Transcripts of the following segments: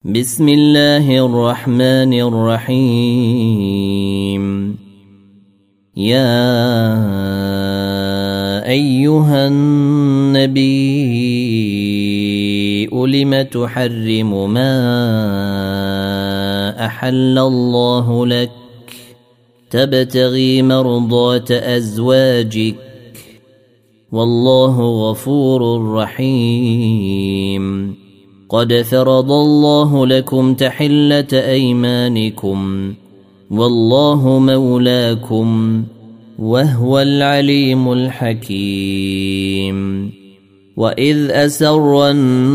بسم الله الرحمن الرحيم. يا أيها النبي لم تحرم ما أحل الله لك تبتغي مرضات أزواجك والله غفور رحيم. قد فرض الله لكم تحلة أيمانكم والله مولاكم وهو العليم الحكيم. وإذ أسر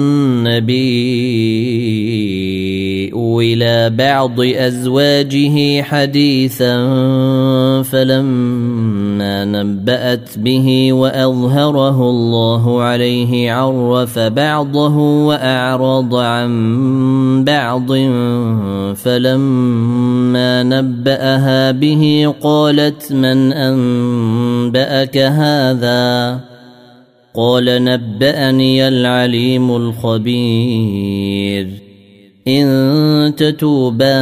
النبي إلى بعض أزواجه حديثا فلما نبأت به وأظهره الله عليه عرف بعضه وأعرض عن بعض فلما نبأها به قالت من أنبأك هذا؟ قال نبأني العليم الخبير. إن تتوبا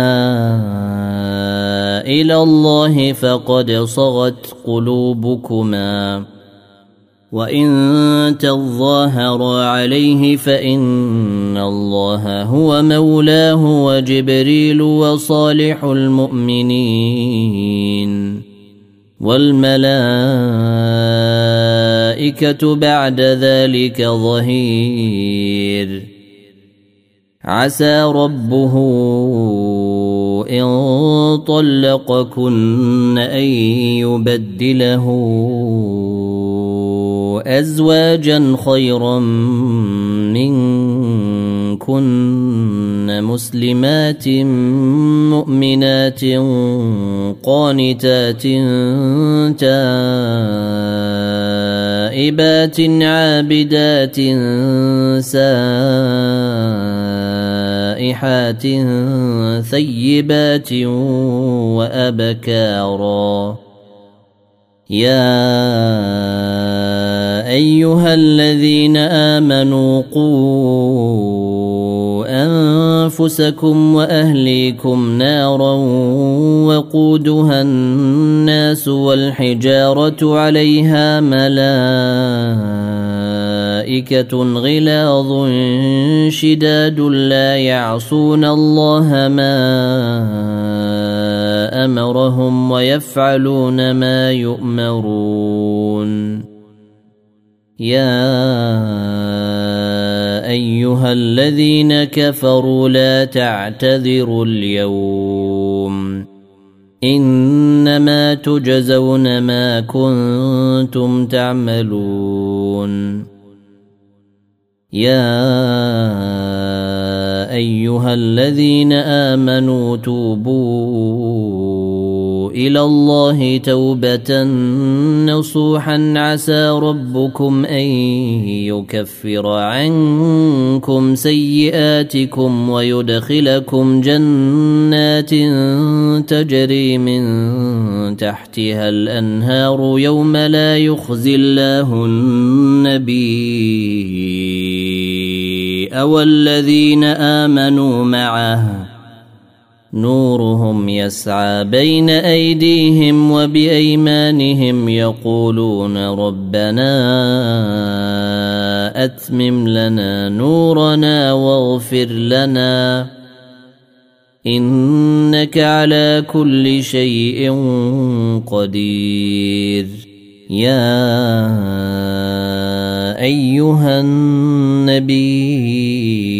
إلى الله فقد صغت قلوبكما وإن تظاهرا عليه فإن الله هو مولاه وجبريل وصالح المؤمنين والملائكة بعد ذلك ظهير. عسى ربه إن طلقكن أن يبدله أزواجا خيرا منكن مسلمات مؤمنات قانتات تائبات عابدات سائحات ثيبات وأبكارا. يا أيها الذين آمنوا قوا أنفسكم وأهليكم نارا وقودها الناس والحجارة عليها ملائكة غلاظ شداد لا يعصون الله ما أمرهم ويفعلون ما يؤمرون. يا أيها الذين كفروا لا تعتذروا اليوم إنما تجزون ما كنتم تعملون. يا أيها الذين آمنوا توبوا إلى الله توبة نصوحا عسى ربكم أن يكفر عنكم سيئاتكم ويدخلكم جنات تجري من تحتها الأنهار يوم لا يخزي الله النبي والذين آمنوا معه نورهم يسعى بين أيديهم وبأيمانهم يقولون ربنا أتمم لنا نورنا واغفر لنا إنك على كل شيء قدير. يا أيها النبي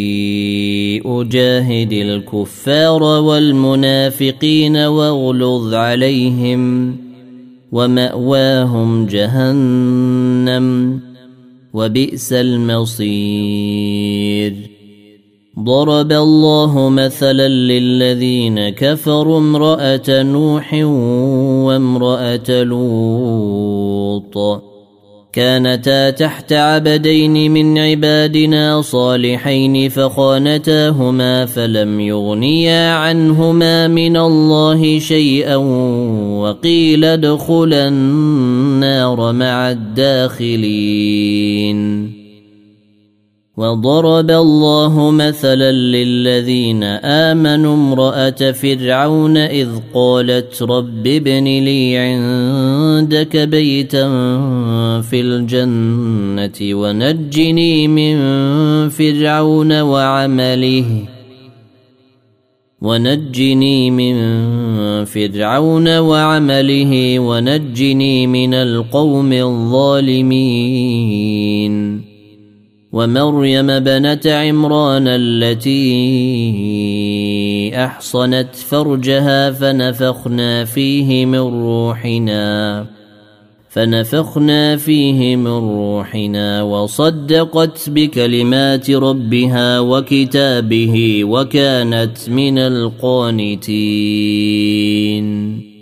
جاهد الكفار والمنافقين واغلظ عليهم ومأواهم جهنم وبئس المصير. ضرب الله مثلا للذين كفروا امرأة نوح وامرأة لوط كانتا تحت عبدين من عبادنا صالحين فخانتاهما فلم يغنيا عنهما من الله شيئا وقيل ادخلا النار مع الداخلين. وضرب الله مثلا للذين آمنوا امرأة فرعون إذ قالت رب ابن لي عندك بيتا في الجنة ونجني من فرعون وعمله ونجني من القوم الظالمين ومريم بنت عمران التي أحصنت فرجها فنفخنا فيه من روحنا وصدقت بكلمات ربها وكتابه وكانت من القانتين